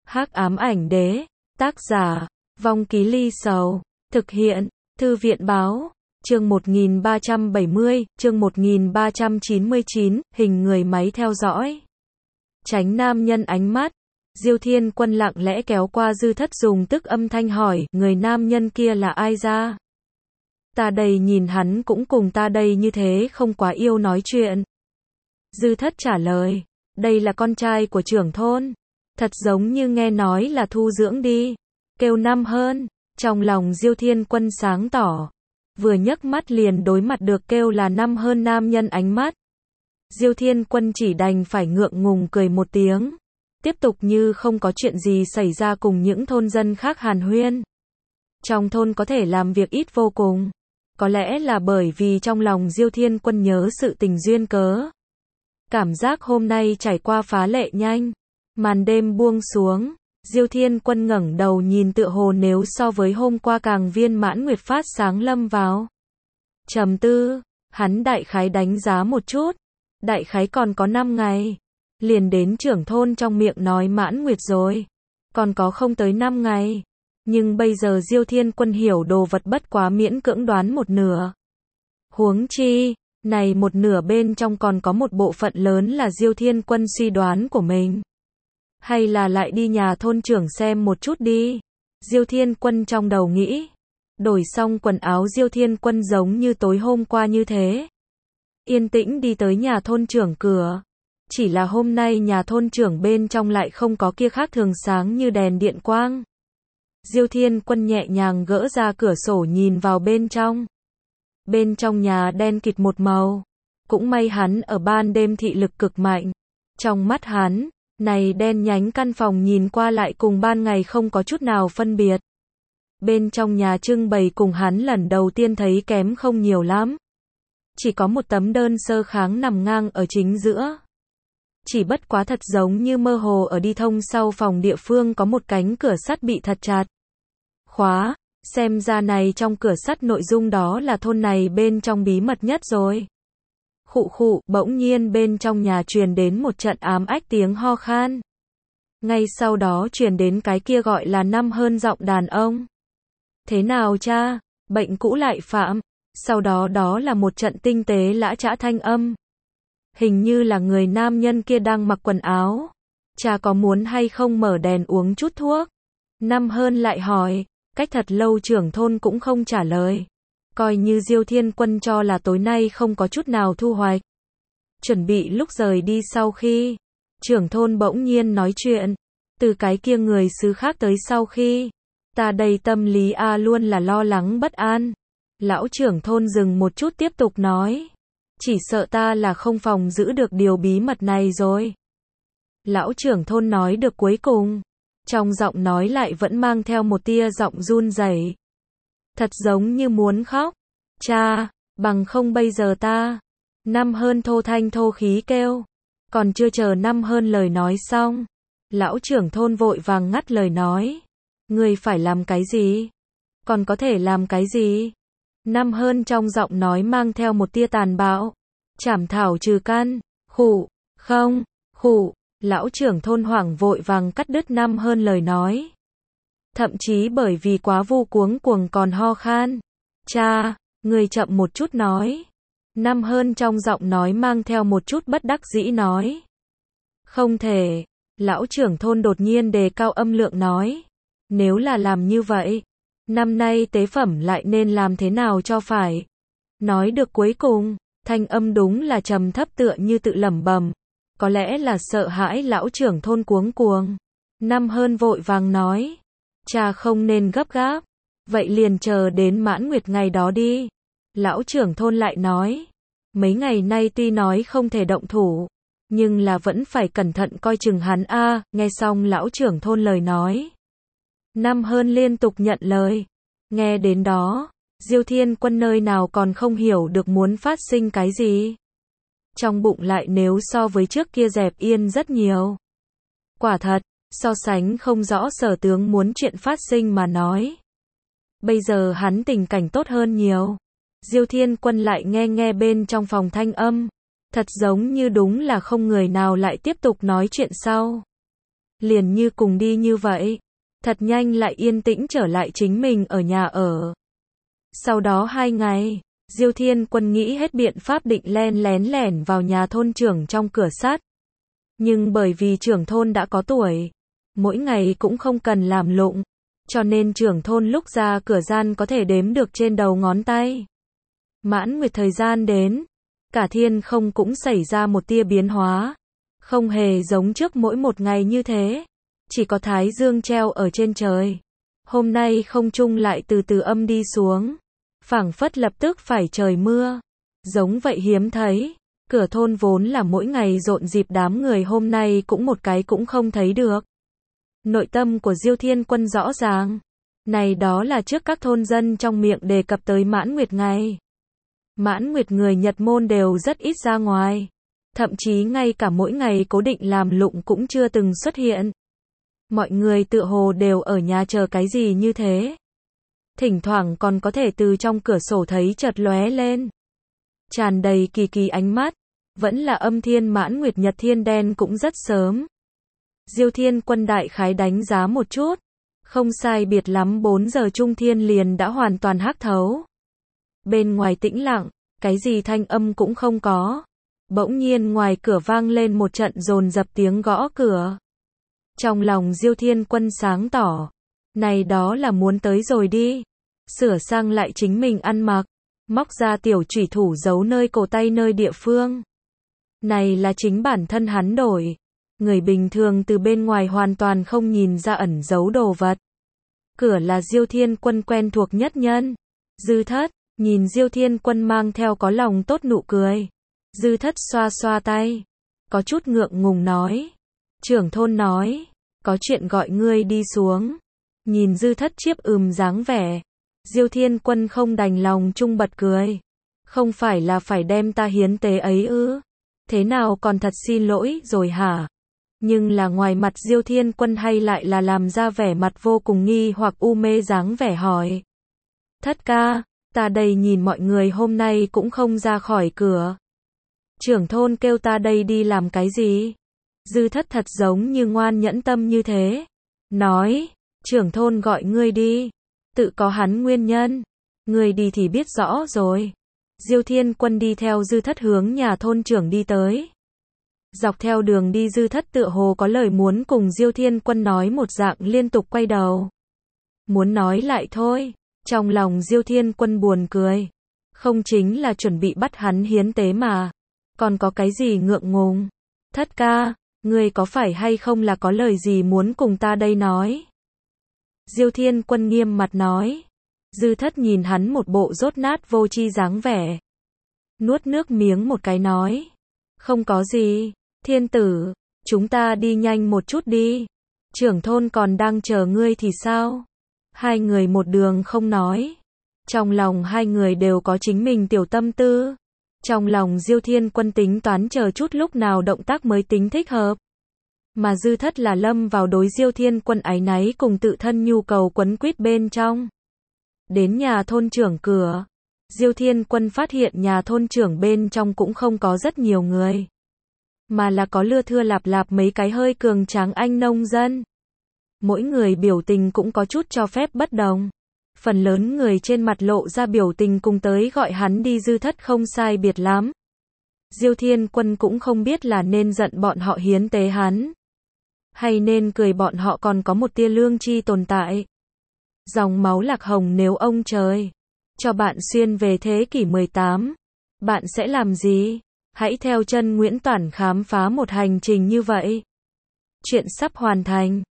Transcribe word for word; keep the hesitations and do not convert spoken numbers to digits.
Hắc ám ảnh đế, tác giả, Vong Ký Ly Sầu, thực hiện, Thư viện báo, chương một nghìn ba trăm bảy mươi, chương một nghìn ba trăm chín mươi chín, hình người máy theo dõi. Tránh nam nhân ánh mắt, Diêu Thiên Quân lặng lẽ kéo qua Dư Thất dùng tức âm thanh hỏi, người nam nhân kia là ai ra? Ta đây nhìn hắn cũng cùng ta đây như thế không quá yêu nói chuyện. Dư Thất trả lời, đây là con trai của trưởng thôn. Thật giống như nghe nói là thu dưỡng đi. Kêu năm hơn, trong lòng Diêu Thiên Quân sáng tỏ. Vừa nhấc mắt liền đối mặt được kêu là năm hơn nam nhân ánh mắt. Diêu Thiên Quân chỉ đành phải ngượng ngùng cười một tiếng. Tiếp tục như không có chuyện gì xảy ra cùng những thôn dân khác hàn huyên. Trong thôn có thể làm việc ít vô cùng. Có lẽ là bởi vì trong lòng Diêu Thiên Quân nhớ sự tình duyên cớ. Cảm giác hôm nay trải qua phá lệ nhanh. Màn đêm buông xuống, Diêu Thiên Quân ngẩng đầu nhìn tựa hồ nếu so với hôm qua càng viên mãn nguyệt phát sáng lâm vào. Trầm tư, hắn đại khái đánh giá một chút, đại khái còn có năm ngày, liền đến trưởng thôn trong miệng nói mãn nguyệt rồi, còn có không tới năm ngày, nhưng bây giờ Diêu Thiên Quân hiểu đồ vật bất quá miễn cưỡng đoán một nửa. Huống chi, này một nửa bên trong còn có một bộ phận lớn là Diêu Thiên Quân suy đoán của mình. Hay là lại đi nhà thôn trưởng xem một chút đi. Diêu Thiên Quân trong đầu nghĩ. Đổi xong quần áo Diêu Thiên Quân giống như tối hôm qua như thế. Yên tĩnh đi tới nhà thôn trưởng cửa. Chỉ là hôm nay nhà thôn trưởng bên trong lại không có kia khác thường sáng như đèn điện quang. Diêu Thiên Quân nhẹ nhàng gỡ ra cửa sổ nhìn vào bên trong. Bên trong nhà đen kịt một màu. Cũng may hắn ở ban đêm thị lực cực mạnh. Trong mắt hắn, này đen nhánh căn phòng nhìn qua lại cùng ban ngày không có chút nào phân biệt. Bên trong nhà trưng bày cùng hắn lần đầu tiên thấy kém không nhiều lắm. Chỉ có một tấm đơn sơ kháng nằm ngang ở chính giữa. Chỉ bất quá thật giống như mơ hồ ở đi thông sau phòng địa phương có một cánh cửa sắt bị thật chặt. Khóa, xem ra này trong cửa sắt nội dung đó là thôn này bên trong bí mật nhất rồi. Khụ khụ, bỗng nhiên bên trong nhà truyền đến một trận ám ách tiếng ho khan. Ngay sau đó truyền đến cái kia gọi là năm hơn giọng đàn ông. Thế nào cha, bệnh cũ lại phạm. Sau đó đó là một trận tinh tế lã chã thanh âm. Hình như là người nam nhân kia đang mặc quần áo. Cha có muốn hay không mở đèn uống chút thuốc? Năm hơn lại hỏi, cách thật lâu trưởng thôn cũng không trả lời. Coi như Diêu Thiên Quân cho là tối nay không có chút nào thu hoạch. Chuẩn bị lúc rời đi sau khi trưởng thôn bỗng nhiên nói chuyện, từ cái kia người xứ khác tới sau khi, ta đây tâm lý a luôn là lo lắng bất an. Lão trưởng thôn dừng một chút tiếp tục nói, chỉ sợ ta là không phòng giữ được điều bí mật này rồi. Lão trưởng thôn nói được cuối cùng, trong giọng nói lại vẫn mang theo một tia giọng run rẩy. Thật giống như muốn khóc. Cha, bằng không bây giờ ta. Năm hơn thô thanh thô khí kêu. Còn chưa chờ năm hơn lời nói xong. Lão trưởng thôn vội vàng ngắt lời nói. Ngươi phải làm cái gì? Còn có thể làm cái gì? Năm hơn trong giọng nói mang theo một tia tàn bạo. Chảm thảo trừ căn. Khụ, không, khụ. Lão trưởng thôn hoảng vội vàng cắt đứt năm hơn lời nói. Thậm chí bởi vì quá vu cuống cuồng còn ho khan. Cha, người chậm một chút nói. Năm hơn trong giọng nói mang theo một chút bất đắc dĩ nói. Không thể. Lão trưởng thôn đột nhiên đề cao âm lượng nói. Nếu là làm như vậy, năm nay tế phẩm lại nên làm thế nào cho phải. Nói được cuối cùng, thanh âm đúng là trầm thấp tựa như tự lẩm bẩm. Có lẽ là sợ hãi lão trưởng thôn cuống cuồng. Năm hơn vội vàng nói. Cha không nên gấp gáp. Vậy liền chờ đến mãn nguyệt ngày đó đi. Lão trưởng thôn lại nói. Mấy ngày nay tuy nói không thể động thủ. Nhưng là vẫn phải cẩn thận coi chừng hắn a. Nghe xong lão trưởng thôn lời nói. Năm hơn liên tục nhận lời. Nghe đến đó. Diêu Thiên Quân nơi nào còn không hiểu được muốn phát sinh cái gì. Trong bụng lại nếu so với trước kia dẹp yên rất nhiều. Quả thật. So sánh không rõ sở tướng muốn chuyện phát sinh mà nói. Bây giờ hắn tình cảnh tốt hơn nhiều. Diêu Thiên Quân lại nghe nghe bên trong phòng thanh âm. Thật giống như đúng là không người nào lại tiếp tục nói chuyện sau. Liền như cùng đi như vậy. Thật nhanh lại yên tĩnh trở lại chính mình ở nhà ở. Sau đó hai ngày, Diêu Thiên Quân nghĩ hết biện pháp định len lén lẻn vào nhà thôn trưởng trong cửa sắt. Nhưng bởi vì trưởng thôn đã có tuổi, mỗi ngày cũng không cần làm lụng, cho nên trưởng thôn lúc ra cửa gian có thể đếm được trên đầu ngón tay. Mãn nguyệt thời gian đến, cả thiên không cũng xảy ra một tia biến hóa, không hề giống trước mỗi một ngày như thế, chỉ có thái dương treo ở trên trời. Hôm nay không trung lại từ từ âm đi xuống, phảng phất lập tức phải trời mưa, giống vậy hiếm thấy. Cửa thôn vốn là mỗi ngày rộn dịp đám người hôm nay cũng một cái cũng không thấy được. Nội tâm của Diêu Thiên Quân rõ ràng, này đó là trước các thôn dân trong miệng đề cập tới mãn nguyệt ngày. Mãn nguyệt người Nhật môn đều rất ít ra ngoài, thậm chí ngay cả mỗi ngày cố định làm lụng cũng chưa từng xuất hiện. Mọi người tựa hồ đều ở nhà chờ cái gì như thế. Thỉnh thoảng còn có thể từ trong cửa sổ thấy chợt lóe lên, tràn đầy kỳ kỳ ánh mắt, vẫn là âm thiên mãn nguyệt nhật thiên đen cũng rất sớm. Diêu Thiên Quân đại khái đánh giá một chút, không sai biệt lắm bốn giờ trung thiên liền đã hoàn toàn hắc thấu. Bên ngoài tĩnh lặng, cái gì thanh âm cũng không có. Bỗng nhiên ngoài cửa vang lên một trận dồn dập tiếng gõ cửa. Trong lòng Diêu Thiên Quân sáng tỏ, này đó là muốn tới rồi đi. Sửa sang lại chính mình ăn mặc, móc ra tiểu chủy thủ giấu nơi cổ tay nơi địa phương. Này là chính bản thân hắn đổi. Người bình thường từ bên ngoài hoàn toàn không nhìn ra ẩn giấu đồ vật. Cửa là Diêu Thiên Quân quen thuộc nhất nhân. Dư Thất, nhìn Diêu Thiên Quân mang theo có lòng tốt nụ cười. Dư Thất xoa xoa tay, có chút ngượng ngùng nói. Trưởng thôn nói, có chuyện gọi ngươi đi xuống. Nhìn Dư Thất chiếp ừm dáng vẻ, Diêu Thiên Quân không đành lòng chung bật cười. Không phải là phải đem ta hiến tế ấy ư? Thế nào còn thật xin lỗi rồi hả? Nhưng là ngoài mặt Diêu Thiên Quân hay lại là làm ra vẻ mặt vô cùng nghi hoặc u mê dáng vẻ hỏi. Thất ca, ta đây nhìn mọi người hôm nay cũng không ra khỏi cửa. Trưởng thôn kêu ta đây đi làm cái gì? Dư Thất thật giống như ngoan nhẫn tâm như thế. Nói, trưởng thôn gọi ngươi đi. Tự có hắn nguyên nhân. Ngươi đi thì biết rõ rồi. Diêu Thiên Quân đi theo Dư Thất hướng nhà thôn trưởng đi tới. Dọc theo đường đi Dư Thất tựa hồ có lời muốn cùng Diêu Thiên Quân nói một dạng liên tục quay đầu. Muốn nói lại thôi. Trong lòng Diêu Thiên Quân buồn cười. Không chính là chuẩn bị bắt hắn hiến tế mà. Còn có cái gì ngượng ngùng? Thất ca, ngươi có phải hay không là có lời gì muốn cùng ta đây nói? Diêu Thiên Quân nghiêm mặt nói. Dư Thất nhìn hắn một bộ dốt nát vô tri dáng vẻ. Nuốt nước miếng một cái nói. Không có gì, Thiên tử, chúng ta đi nhanh một chút đi. Trưởng thôn còn đang chờ ngươi thì sao? Hai người một đường không nói. Trong lòng hai người đều có chính mình tiểu tâm tư. Trong lòng Diêu Thiên Quân tính toán chờ chút lúc nào động tác mới tính thích hợp. Mà Dư Thất là lâm vào đối Diêu Thiên Quân áy náy cùng tự thân nhu cầu quấn quýt bên trong. Đến nhà thôn trưởng cửa, Diêu Thiên Quân phát hiện nhà thôn trưởng bên trong cũng không có rất nhiều người, mà là có lưa thưa lạp lạp mấy cái hơi cường tráng anh nông dân. Mỗi người biểu tình cũng có chút cho phép bất đồng. Phần lớn người trên mặt lộ ra biểu tình cùng tới gọi hắn đi Dư Thất không sai biệt lắm. Diêu Thiên Quân cũng không biết là nên giận bọn họ hiến tế hắn, hay nên cười bọn họ còn có một tia lương tri tồn tại. Dòng máu lạc hồng nếu ông trời cho bạn xuyên về thế kỷ mười tám, bạn sẽ làm gì? Hãy theo chân Nguyễn Toản khám phá một hành trình như vậy. Chuyện sắp hoàn thành.